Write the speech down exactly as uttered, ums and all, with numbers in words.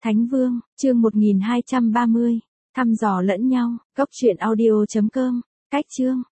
Thánh Vương, chương một nghìn hai trăm ba mươi. Thăm dò lẫn nhau, cốc truyện audio chấm com. Cách chương.